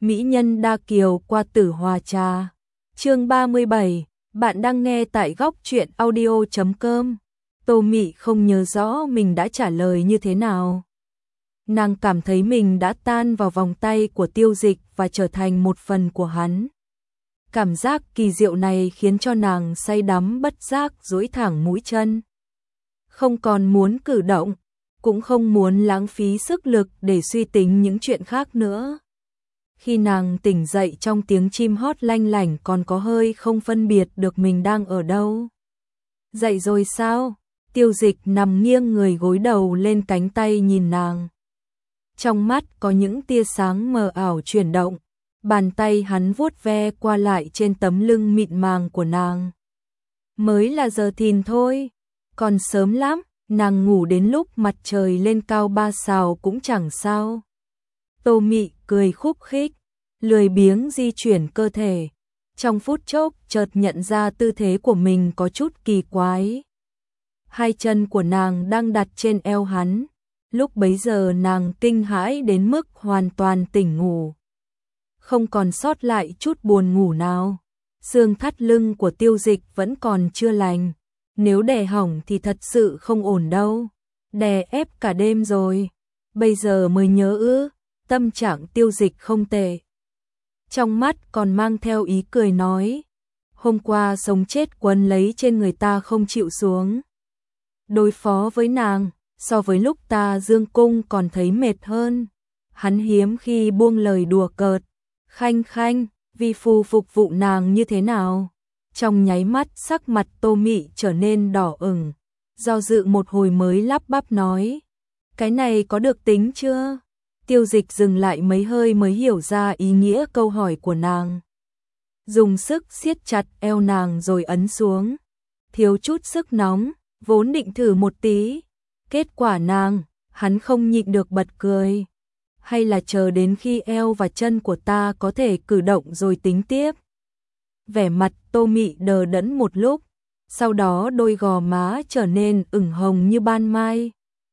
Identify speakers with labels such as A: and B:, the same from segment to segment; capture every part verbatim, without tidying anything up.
A: Mỹ nhân đa kiều qua Tử Hòa Trà. Chương ba mươi bảy, bạn đang nghe tại góc truyện audio chấm com. Tô Mị không nhớ rõ mình đã trả lời như thế nào. Nàng cảm thấy mình đã tan vào vòng tay của Tiêu Dịch và trở thành một phần của hắn. Cảm giác kỳ diệu này khiến cho nàng say đắm bất giác duỗi thẳng mũi chân. Không còn muốn cử động, cũng không muốn lãng phí sức lực để suy tính những chuyện khác nữa. Khi nàng tỉnh dậy trong tiếng chim hót lanh lảnh còn có hơi không phân biệt được mình đang ở đâu. Dậy rồi sao? Tiêu Dịch nằm nghiêng người gối đầu lên cánh tay nhìn nàng. Trong mắt có những tia sáng mờ ảo chuyển động, bàn tay hắn vuốt ve qua lại trên tấm lưng mịn màng của nàng. Mới là giờ thìn thôi, còn sớm lắm, nàng ngủ đến lúc mặt trời lên cao ba sào cũng chẳng sao. Tô Mị cười khúc khích, lười biếng di chuyển cơ thể. Trong phút chốc chợt nhận ra tư thế của mình có chút kỳ quái. Hai chân của nàng đang đặt trên eo hắn. Lúc bấy giờ nàng kinh hãi đến mức hoàn toàn tỉnh ngủ. Không còn sót lại chút buồn ngủ nào. Xương thắt lưng của Tiêu Dịch vẫn còn chưa lành. Nếu đè hỏng thì thật sự không ổn đâu. Đè ép cả đêm rồi. Bây giờ mới nhớ ư. Tâm trạng Tiêu Dịch không tệ. Trong mắt còn mang theo ý cười nói. Hôm qua sống chết quấn lấy trên người ta không chịu xuống. Đối phó với nàng, so với lúc ta dương cung còn thấy mệt hơn. Hắn hiếm khi buông lời đùa cợt. Khanh khanh, vi phu phục vụ nàng như thế nào? Trong nháy mắt sắc mặt Tô Mị trở nên đỏ ửng. Do dự một hồi mới lắp bắp nói. Cái này có được tính chưa? Tiêu Dịch dừng lại mấy hơi mới hiểu ra ý nghĩa câu hỏi của nàng. Dùng sức siết chặt eo nàng rồi ấn xuống. Thiếu chút sức nóng, vốn định thử một tí. Kết quả nàng, hắn không nhịn được bật cười. Hay là chờ đến khi eo và chân của ta có thể cử động rồi tính tiếp. Vẻ mặt Tô Mị đờ đẫn một lúc. Sau đó đôi gò má trở nên ửng hồng như ban mai.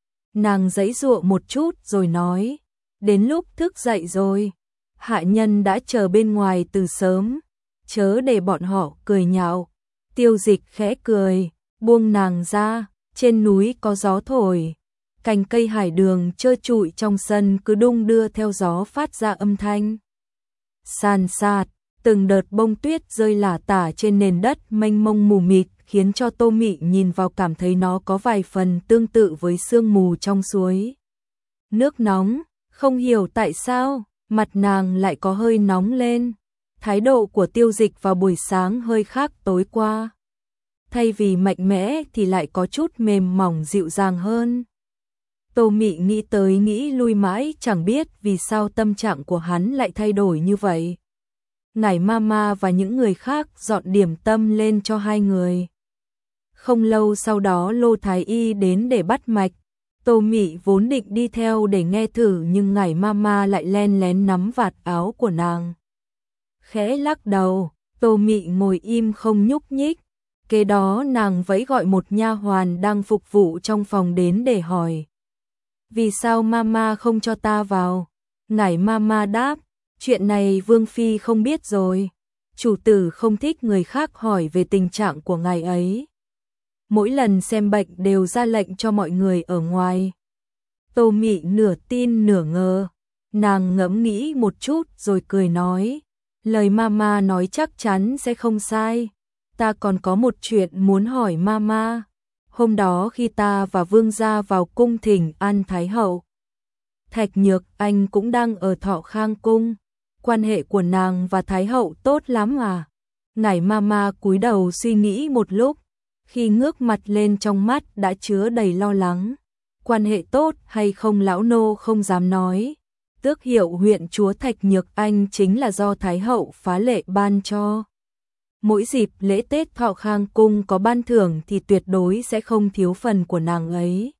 A: Nàng giãy giụa một chút rồi nói. Đến lúc thức dậy rồi, hạ nhân đã chờ bên ngoài từ sớm, chớ để bọn họ cười nhạo. Tiêu Dịch khẽ cười, buông nàng ra, trên núi có gió thổi, cành cây hải đường trơ trụi trong sân cứ đung đưa theo gió phát ra âm thanh. Sàn sạt, từng đợt bông tuyết rơi lả tả trên nền đất mênh mông mù mịt khiến cho Tô Mị nhìn vào cảm thấy nó có vài phần tương tự với sương mù trong suối. Nước nóng. Không hiểu tại sao, mặt nàng lại có hơi nóng lên. Thái độ của Tiêu Dịch vào buổi sáng hơi khác tối qua. Thay vì mạnh mẽ thì lại có chút mềm mỏng dịu dàng hơn. Tô Mị nghĩ tới nghĩ lui mãi chẳng biết vì sao tâm trạng của hắn lại thay đổi như vậy. Ngải Mama và những người khác dọn điểm tâm lên cho hai người. Không lâu sau đó Lô Thái Y đến để bắt mạch. Tô Mị vốn định đi theo để nghe thử nhưng Ngải Mama lại len lén nắm vạt áo của nàng. Khẽ lắc đầu, Tô Mị ngồi im không nhúc nhích. Kế đó nàng vẫy gọi một nha hoàn đang phục vụ trong phòng đến để hỏi. Vì sao Mama không cho ta vào? Ngải Mama đáp, chuyện này Vương Phi không biết rồi. Chủ tử không thích người khác hỏi về tình trạng của ngài ấy. Mỗi lần xem bệnh đều ra lệnh cho mọi người ở ngoài. Tô Mị nửa tin nửa ngờ. Nàng ngẫm nghĩ một chút rồi cười nói. Lời Mama nói chắc chắn sẽ không sai. Ta còn có một chuyện muốn hỏi Mama. Hôm đó khi ta và Vương gia vào cung thỉnh an Thái hậu, Thạch Nhược Anh cũng đang ở Thọ Khang cung. Quan hệ của nàng và Thái hậu tốt lắm à? Ngải Mama cúi đầu suy nghĩ một lúc. Khi ngước mặt lên trong mắt đã chứa đầy lo lắng. Quan hệ tốt hay không lão nô không dám nói. Tước hiệu huyện chúa Thạch Nhược Anh chính là do Thái hậu phá lệ ban cho. Mỗi dịp lễ Tết Thọ Khang cung có ban thưởng thì tuyệt đối sẽ không thiếu phần của nàng ấy.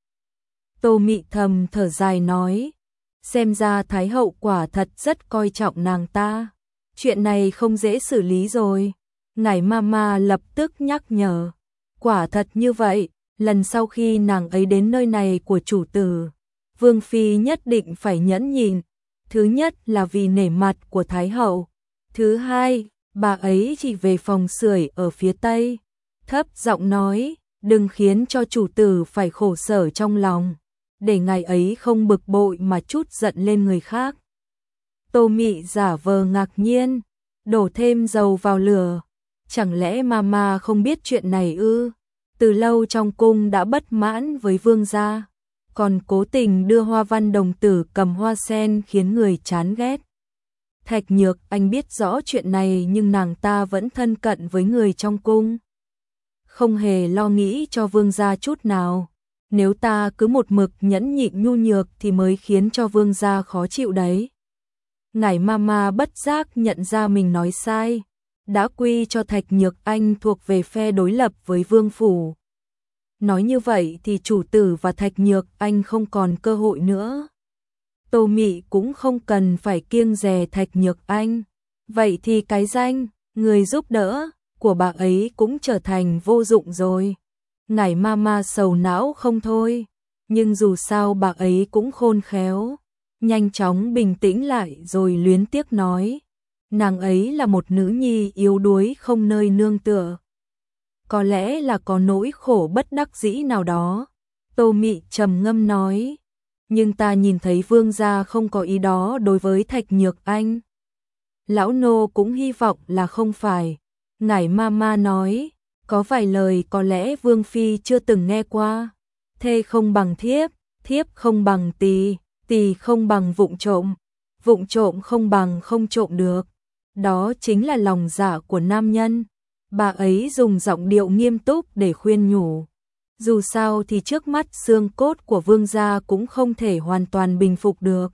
A: Tô Mị thầm thở dài nói. Xem ra Thái hậu quả thật rất coi trọng nàng ta. Chuyện này không dễ xử lý rồi. Ngải Mama lập tức nhắc nhở. Quả thật như vậy, lần sau khi nàng ấy đến nơi này của chủ tử, Vương Phi nhất định phải nhẫn nhịn, Thứ nhất là vì nể mặt của Thái hậu. Thứ hai, bà ấy chỉ về phòng sưởi ở phía tây. Thấp giọng nói, đừng khiến cho chủ tử phải khổ sở trong lòng, để ngài ấy không bực bội mà trút giận lên người khác. Tô Mị giả vờ ngạc nhiên, đổ thêm dầu vào lửa. Chẳng lẽ mama không biết chuyện này ư? Từ lâu trong cung đã bất mãn với vương gia, còn cố tình đưa hoa văn đồng tử cầm hoa sen khiến người chán ghét. Thạch Nhược Anh biết rõ chuyện này nhưng nàng ta vẫn thân cận với người trong cung, không hề lo nghĩ cho vương gia chút nào. Nếu ta cứ một mực nhẫn nhịn nhu nhược thì mới khiến cho vương gia khó chịu đấy. Ngải mama bất giác nhận ra mình nói sai, đã quy cho Thạch Nhược Anh thuộc về phe đối lập với vương phủ. Nói như vậy thì chủ tử và Thạch Nhược Anh không còn cơ hội nữa. Tô Mị cũng không cần phải kiêng dè Thạch Nhược Anh. Vậy thì cái danh, người giúp đỡ, của bà ấy cũng trở thành vô dụng rồi. Ngải mama sầu não không thôi. Nhưng dù sao bà ấy cũng khôn khéo. Nhanh chóng bình tĩnh lại rồi luyến tiếc nói. Nàng ấy là một nữ nhi yếu đuối không nơi nương tựa. Có lẽ là có nỗi khổ bất đắc dĩ nào đó. Tô Mị trầm ngâm nói. Nhưng ta nhìn thấy vương gia không có ý đó đối với Thạch Nhược Anh. Lão nô cũng hy vọng là không phải. Ngải mama nói. Có vài lời có lẽ vương phi chưa từng nghe qua. Thê không bằng thiếp, thiếp không bằng tỳ, tỳ không bằng vụng trộm, vụng trộm không bằng không trộm được. Đó chính là lòng dạ của nam nhân. Bà ấy dùng giọng điệu nghiêm túc để khuyên nhủ. Dù sao thì trước mắt xương cốt của vương gia cũng không thể hoàn toàn bình phục được.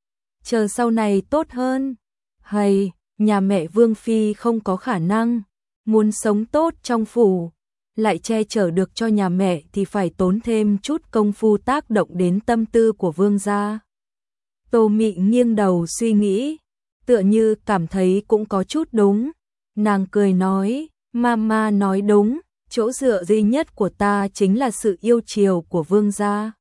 A: Chờ sau này tốt hơn. Hay, nhà mẹ vương phi không có khả năng. Muốn sống tốt trong phủ, lại che chở được cho nhà mẹ thì phải tốn thêm chút công phu tác động đến tâm tư của vương gia. Tô Mị nghiêng đầu suy nghĩ, tựa như cảm thấy cũng có chút đúng. Nàng cười nói, mama nói đúng, chỗ dựa duy nhất của ta chính là sự yêu chiều của vương gia.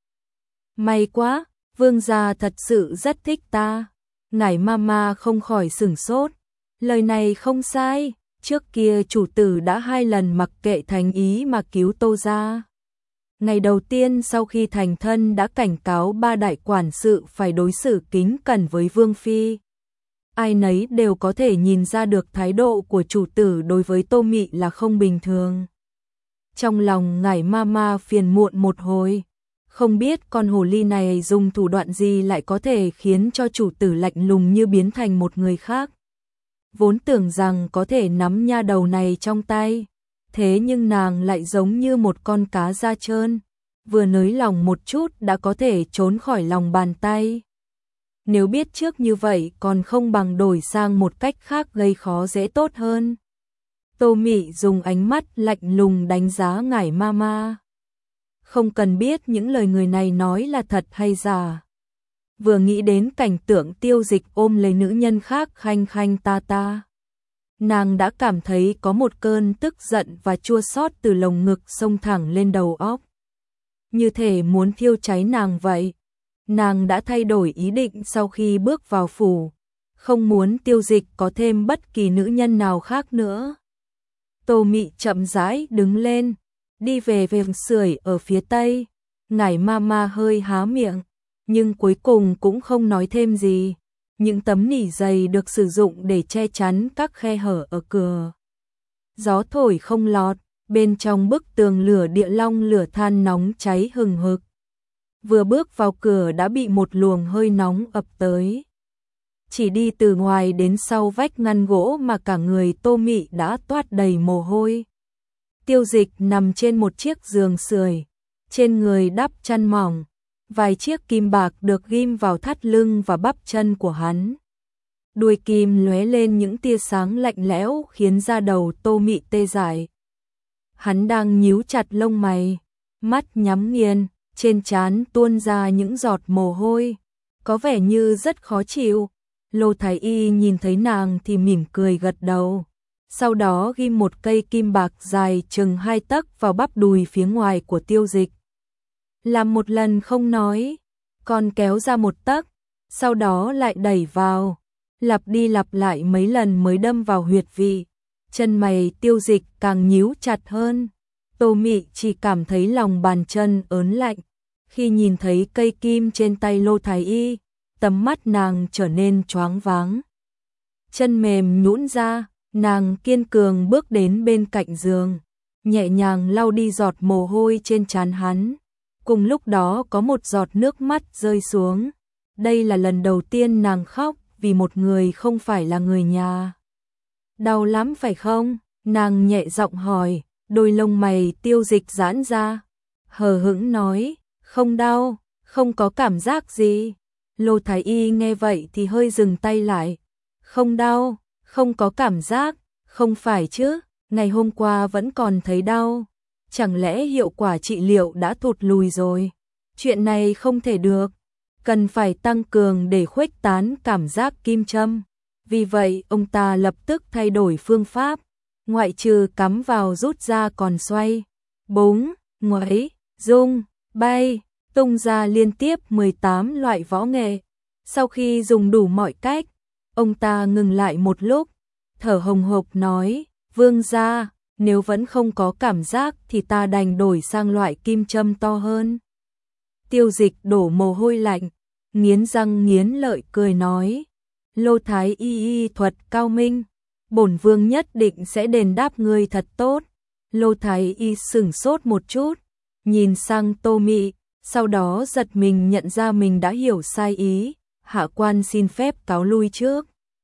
A: May quá, vương gia thật sự rất thích ta. Ngải mama không khỏi sửng sốt, lời này không sai. Trước kia chủ tử đã hai lần mặc kệ thành ý mà cứu Tô gia. Ngày đầu tiên sau khi thành thân đã cảnh cáo ba đại quản sự phải đối xử kính cẩn với vương phi. Ai nấy đều có thể nhìn ra được thái độ của chủ tử đối với Tô Mị là không bình thường. Trong lòng Ngải mama phiền muộn một hồi, không biết con hồ ly này dùng thủ đoạn gì lại có thể khiến cho chủ tử lạnh lùng như biến thành một người khác. Vốn tưởng rằng có thể nắm nha đầu này trong tay, thế nhưng nàng lại giống như một con cá da trơn, vừa nới lòng một chút đã có thể trốn khỏi lòng bàn tay. Nếu biết trước như vậy còn không bằng đổi sang một cách khác gây khó dễ tốt hơn. Tô Mị dùng ánh mắt lạnh lùng đánh giá Ngải mama. Không cần biết những lời người này nói là thật hay giả. Vừa nghĩ đến cảnh tượng Tiêu Dịch ôm lấy nữ nhân khác khanh khanh ta ta, nàng đã cảm thấy có một cơn tức giận và chua xót từ lồng ngực xông thẳng lên đầu óc. Như thể muốn thiêu cháy nàng vậy. Nàng đã thay đổi ý định sau khi bước vào phủ, không muốn Tiêu Dịch có thêm bất kỳ nữ nhân nào khác nữa. Tô Mị chậm rãi đứng lên, đi về về sưởi ở phía tây. Ngải mama hơi há miệng, nhưng cuối cùng cũng không nói thêm gì. Những tấm nỉ dày được sử dụng để che chắn các khe hở ở cửa. Gió thổi không lọt, bên trong bức tường lửa địa long lửa than nóng cháy hừng hực. Vừa bước vào cửa đã bị một luồng hơi nóng ập tới. Chỉ đi từ ngoài đến sau vách ngăn gỗ mà cả người Tô Mị đã toát đầy mồ hôi. Tiêu Dịch nằm trên một chiếc giường sưởi, trên người đắp chăn mỏng. Vài chiếc kim bạc được ghim vào thắt lưng và bắp chân của hắn. Đuôi kim lóe lên những tia sáng lạnh lẽo khiến da đầu Tô Mị tê dại. Hắn đang nhíu chặt lông mày, mắt nhắm nghiền, trên trán tuôn ra những giọt mồ hôi, có vẻ như rất khó chịu. Lô Thái Y nhìn thấy nàng thì mỉm cười gật đầu, sau đó ghim một cây kim bạc dài chừng hai tấc vào bắp đùi phía ngoài của Tiêu Dịch. Làm một lần không nói, còn kéo ra một tấc, sau đó lại đẩy vào, lặp đi lặp lại mấy lần mới đâm vào huyệt vị. Chân mày Tiêu Dịch càng nhíu chặt hơn. Tô Mị chỉ cảm thấy lòng bàn chân ớn lạnh. Khi nhìn thấy cây kim trên tay Lô Thái Y, tầm mắt nàng trở nên choáng váng. Chân mềm nhũn ra, nàng kiên cường bước đến bên cạnh giường, nhẹ nhàng lau đi giọt mồ hôi trên trán hắn. Cùng lúc đó có một giọt nước mắt rơi xuống. Đây là lần đầu tiên nàng khóc vì một người không phải là người nhà. Đau lắm phải không? Nàng nhẹ giọng hỏi, đôi lông mày Tiêu Dịch giãn ra, hờ hững nói, không đau, không có cảm giác gì. Lô Thái Y nghe vậy thì hơi dừng tay lại. Không đau, không có cảm giác, không phải chứ, ngày hôm qua vẫn còn thấy đau. Chẳng lẽ hiệu quả trị liệu đã thụt lùi rồi? Chuyện này không thể được, cần phải tăng cường để khuếch tán cảm giác kim châm. Vì vậy ông ta lập tức thay đổi phương pháp, ngoại trừ cắm vào rút ra còn xoay, búng, ngoáy, rung, bay, tung ra liên tiếp mười tám loại võ nghệ. Sau khi dùng đủ mọi cách, ông ta ngừng lại một lúc, thở hồng hộc nói, Vương gia, nếu vẫn không có cảm giác thì ta đành đổi sang loại kim châm to hơn. Tiêu Dịch đổ mồ hôi lạnh, nghiến răng nghiến lợi cười nói, Lô Thái Y y thuật cao minh, bổn vương nhất định sẽ đền đáp ngươi thật tốt. Lô Thái Y sửng sốt một chút, nhìn sang Tô Mị, sau đó giật mình nhận ra mình đã hiểu sai ý, hạ quan xin phép cáo lui trước.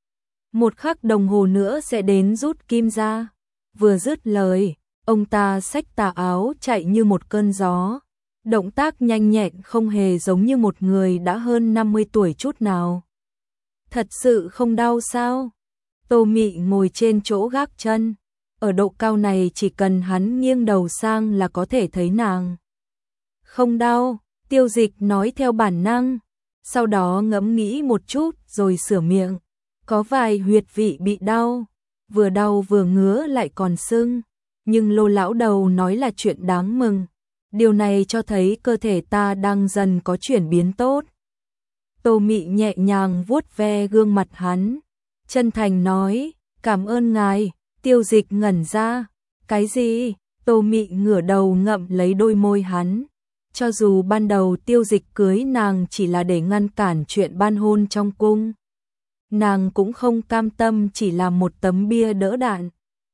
A: Một khắc đồng hồ nữa sẽ đến rút kim ra. Vừa dứt lời, ông ta xách tà áo chạy như một cơn gió. Động tác nhanh nhẹn không hề giống như một người đã hơn năm mươi tuổi chút nào. Thật sự không đau sao? Tô Mị ngồi trên chỗ gác chân. Ở độ cao này chỉ cần hắn nghiêng đầu sang là có thể thấy nàng. Không đau, Tiêu Dịch nói theo bản năng. Sau đó ngẫm nghĩ một chút rồi sửa miệng. Có vài huyệt vị bị đau, vừa đau vừa ngứa lại còn sưng. Nhưng Lô lão đầu nói là chuyện đáng mừng. Điều này cho thấy cơ thể ta đang dần có chuyển biến tốt. Tô Mị nhẹ nhàng vuốt ve gương mặt hắn, chân thành nói, cảm ơn ngài. Tiêu Dịch ngẩn ra, cái gì? Tô Mị ngửa đầu ngậm lấy đôi môi hắn. Cho dù ban đầu Tiêu Dịch cưới nàng chỉ là để ngăn cản chuyện ban hôn trong cung, nàng cũng không cam tâm chỉ là một tấm bia đỡ đạn.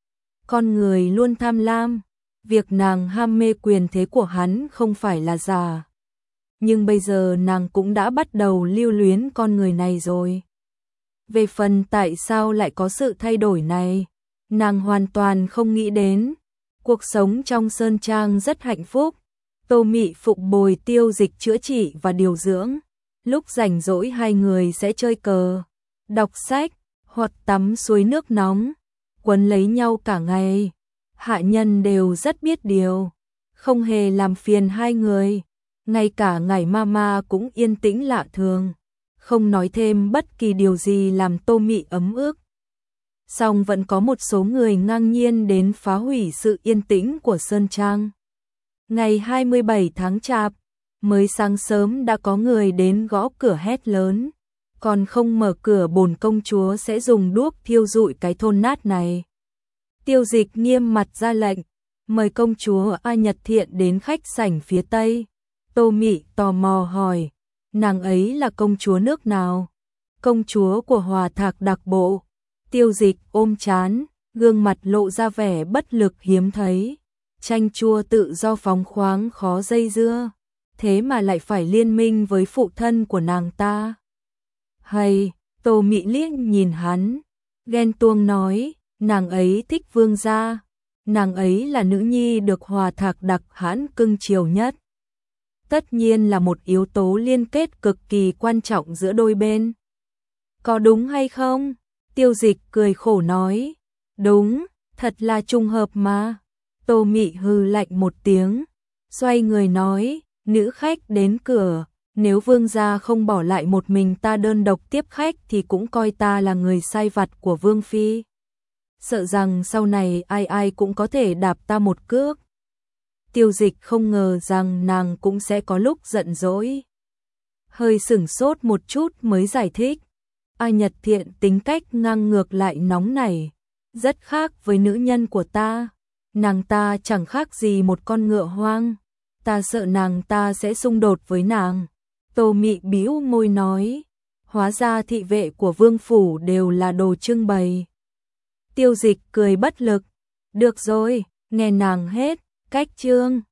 A: Con người luôn tham lam, việc nàng ham mê quyền thế của hắn không phải là giả. Nhưng bây giờ nàng cũng đã bắt đầu lưu luyến con người này rồi. Về phần tại sao lại có sự thay đổi này, nàng hoàn toàn không nghĩ đến. Cuộc sống trong sơn trang rất hạnh phúc. Tô Mị phụng bồi Tiêu Dịch chữa trị và điều dưỡng. Lúc rảnh rỗi hai người sẽ chơi cờ, đọc sách, hoặc tắm suối nước nóng, quấn lấy nhau cả ngày. Hạ nhân đều rất biết điều, không hề làm phiền hai người. Ngay cả ngải mama cũng yên tĩnh lạ thường, không nói thêm bất kỳ điều gì làm Tô Mị ấm ức. Song vẫn có một số người ngang nhiên đến phá hủy sự yên tĩnh của sơn trang. Ngày hai mươi bảy tháng Chạp, mới sáng sớm đã có người đến gõ cửa hét lớn, còn không mở cửa bổn công chúa sẽ dùng đuốc thiêu rụi cái thôn nát này. Tiêu Dịch nghiêm mặt ra lệnh, mời công chúa A Nhật Thiện đến khách sảnh phía tây. Tô Mị tò mò hỏi, nàng ấy là công chúa nước nào? Công chúa của Hòa Thạc Đặc Bộ. Tiêu Dịch ôm trán, gương mặt lộ ra vẻ bất lực hiếm thấy. Chanh chua tự do phóng khoáng khó dây dưa, thế mà lại phải liên minh với phụ thân của nàng ta. Hay, Tô Mị liếc nhìn hắn, ghen tuông nói, nàng ấy thích vương gia, nàng ấy là nữ nhi được Hòa Thạc Đặc hãn cưng chiều nhất. Tất nhiên là một yếu tố liên kết cực kỳ quan trọng giữa đôi bên. Có đúng hay không? Tiêu Dịch cười khổ nói, đúng, thật là trùng hợp mà. Tô Mị hừ lạnh một tiếng, xoay người nói, nữ khách đến cửa, nếu vương gia không bỏ lại một mình ta đơn độc tiếp khách thì cũng coi ta là người sai vặt của vương phi. Sợ rằng sau này ai ai cũng có thể đạp ta một cước. Tiêu Dịch không ngờ rằng nàng cũng sẽ có lúc giận dỗi. hơi sửng sốt một chút mới giải thích. A Nhật Thiện tính cách ngang ngược lại nóng nảy, rất khác với nữ nhân của ta. Nàng ta chẳng khác gì một con ngựa hoang, ta sợ nàng ta sẽ xung đột với nàng. Tô Mị bĩu môi nói, hóa ra thị vệ của vương phủ đều là đồ trưng bày. Tiêu Dịch cười bất lực, được rồi, nghe nàng hết, cách chương.